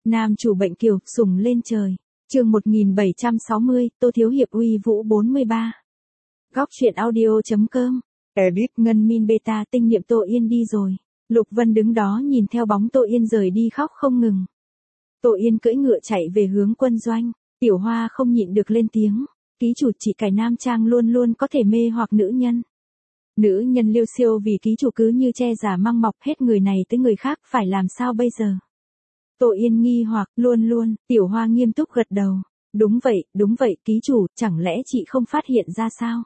Nam chủ bệnh kiều, sùng lên trời. Chương 1760, Tô Thiếu Hiệp uy vũ 43. Góc truyện audio.com. Edit Ngân Min Beta tinh niệm Tô Yên đi rồi. Lục Vân đứng đó nhìn theo bóng Tô Yên rời đi khóc không ngừng. Tô Yên cưỡi ngựa chạy về hướng quân doanh. Tiểu Hoa không nhịn được lên tiếng. Ký chủ chị cải nam trang luôn luôn có thể mê hoặc nữ nhân. Nữ nhân liêu siêu vì ký chủ cứ như che giả mang mọc hết người này tới người khác, phải làm sao bây giờ? Tô Yên nghi hoặc, luôn, Tiểu Hoa nghiêm túc gật đầu. Đúng vậy, ký chủ, chẳng lẽ chị không phát hiện ra sao?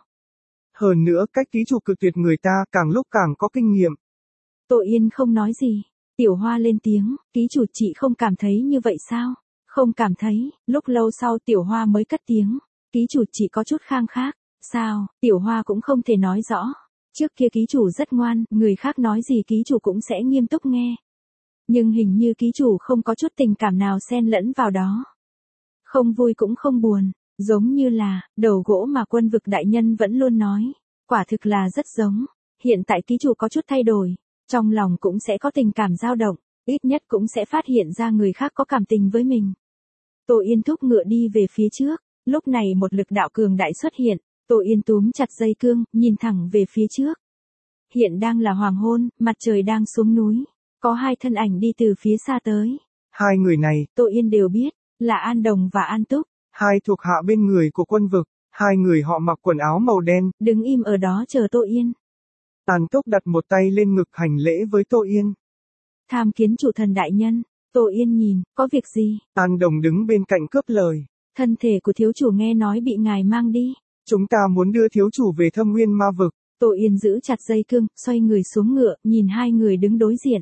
Hơn nữa cách ký chủ cực tuyệt người ta càng lúc càng có kinh nghiệm. Tô Yên không nói gì. Tiểu Hoa lên tiếng, ký chủ chị không cảm thấy như vậy sao? Không cảm thấy. Lúc lâu sau Tiểu Hoa mới cất tiếng. Ký chủ chị có chút khang khác. Sao? Tiểu Hoa cũng không thể nói rõ. Trước kia ký chủ rất ngoan, người khác nói gì ký chủ cũng sẽ nghiêm túc nghe. Nhưng hình như ký chủ không có chút tình cảm nào xen lẫn vào đó. Không vui cũng không buồn, giống như là đầu gỗ mà Quân Vực đại nhân vẫn luôn nói. Quả thực là rất giống. Hiện tại ký chủ có chút thay đổi, trong lòng cũng sẽ có tình cảm dao động, ít nhất cũng sẽ phát hiện ra người khác có cảm tình với mình. Tô Yên thúc ngựa đi về phía trước, lúc này một lực đạo cường đại xuất hiện. Tô Yên túm chặt dây cương, nhìn thẳng về phía trước. Hiện đang là hoàng hôn, mặt trời đang xuống núi. Có hai thân ảnh đi từ phía xa tới. Hai người này, Tô Yên đều biết, là An Đồng và An Túc. hai thuộc hạ bên người của Quân Vực, hai người họ mặc quần áo màu đen. Đứng im ở đó chờ Tô Yên. An Túc đặt một tay lên ngực hành lễ với Tô Yên. Tham kiến chủ thần đại nhân. Tô Yên nhìn, có việc gì? An Đồng đứng bên cạnh cướp lời. Thân thể của thiếu chủ nghe nói bị ngài mang đi. Chúng ta muốn đưa thiếu chủ về Thâm Nguyên Ma Vực. Tô Yên giữ chặt dây cương, xoay người xuống ngựa, nhìn hai người đứng đối diện.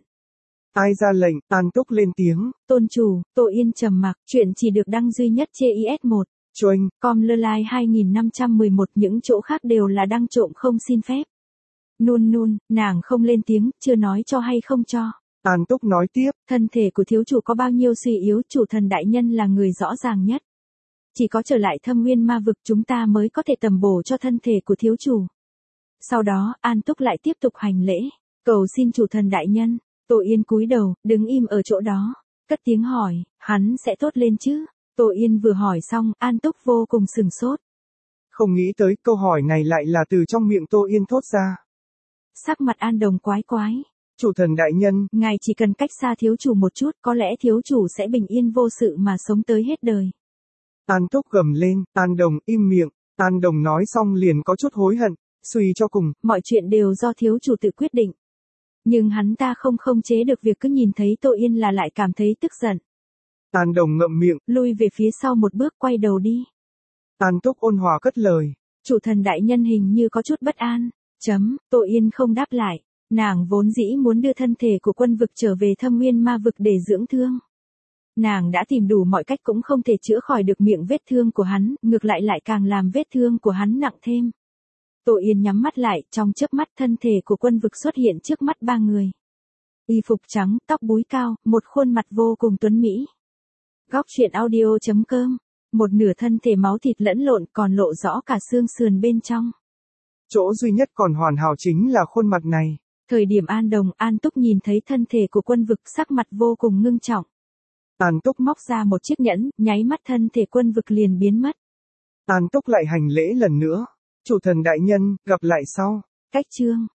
Ai ra lệnh? An Túc lên tiếng. Tôn chủ. Tô Yên trầm mặc, chuyện chỉ được đăng duy nhất trên IS1. Choanh. Com.Lơ-lai 2511, những chỗ khác đều là đăng trộm không xin phép. Nun, nàng không lên tiếng, chưa nói cho hay không cho. An Túc nói tiếp. Thân thể của thiếu chủ có bao nhiêu suy yếu, chủ thần đại nhân là người rõ ràng nhất. Chỉ có trở lại Thâm Nguyên Ma Vực chúng ta mới có thể tầm bổ cho thân thể của thiếu chủ. Sau đó, An Túc lại tiếp tục hành lễ. Cầu xin chủ thần đại nhân. Tô Yên cúi đầu, đứng im ở chỗ đó. Cất tiếng hỏi, hắn sẽ tốt lên chứ? Tô Yên vừa hỏi xong, An Túc vô cùng sừng sốt. Không nghĩ tới câu hỏi này lại là từ trong miệng Tô Yên thốt ra. Sắc mặt An Đồng quái. Chủ thần đại nhân, ngài chỉ cần cách xa thiếu chủ một chút, có lẽ thiếu chủ sẽ bình yên vô sự mà sống tới hết đời. An Túc gầm lên, An Đồng im miệng. An Đồng nói xong liền có chút hối hận, suy cho cùng. Mọi chuyện đều do thiếu chủ tự quyết định. Nhưng hắn ta không chế được việc cứ nhìn thấy Tô Yên là lại cảm thấy tức giận. An Đồng ngậm miệng, lui về phía sau một bước, quay đầu đi. An Túc ôn hòa cất lời. Chủ thần đại nhân hình như có chút bất an. Tô Yên không đáp lại. Nàng vốn dĩ muốn đưa thân thể của Quân Vực trở về Thâm Nguyên Ma Vực để dưỡng thương. Nàng đã tìm đủ mọi cách cũng không thể chữa khỏi được miệng vết thương của hắn, ngược lại càng làm vết thương của hắn nặng thêm. Tô Yên nhắm mắt lại, trong chớp mắt thân thể của Quân Vực xuất hiện trước mắt ba người. Y phục trắng, tóc búi cao, một khuôn mặt vô cùng tuấn mỹ. Góc truyện audio.com. Một nửa thân thể máu thịt lẫn lộn còn lộ rõ cả xương sườn bên trong. Chỗ duy nhất còn hoàn hảo chính là khuôn mặt này. Thời điểm An Đồng, An Túc nhìn thấy thân thể của Quân Vực, sắc mặt vô cùng ngưng trọng. An Túc móc ra một chiếc nhẫn, nháy mắt thân thể Quân Vực liền biến mất. An Túc lại hành lễ lần nữa. Chủ thần đại nhân, gặp lại sau. Cách chương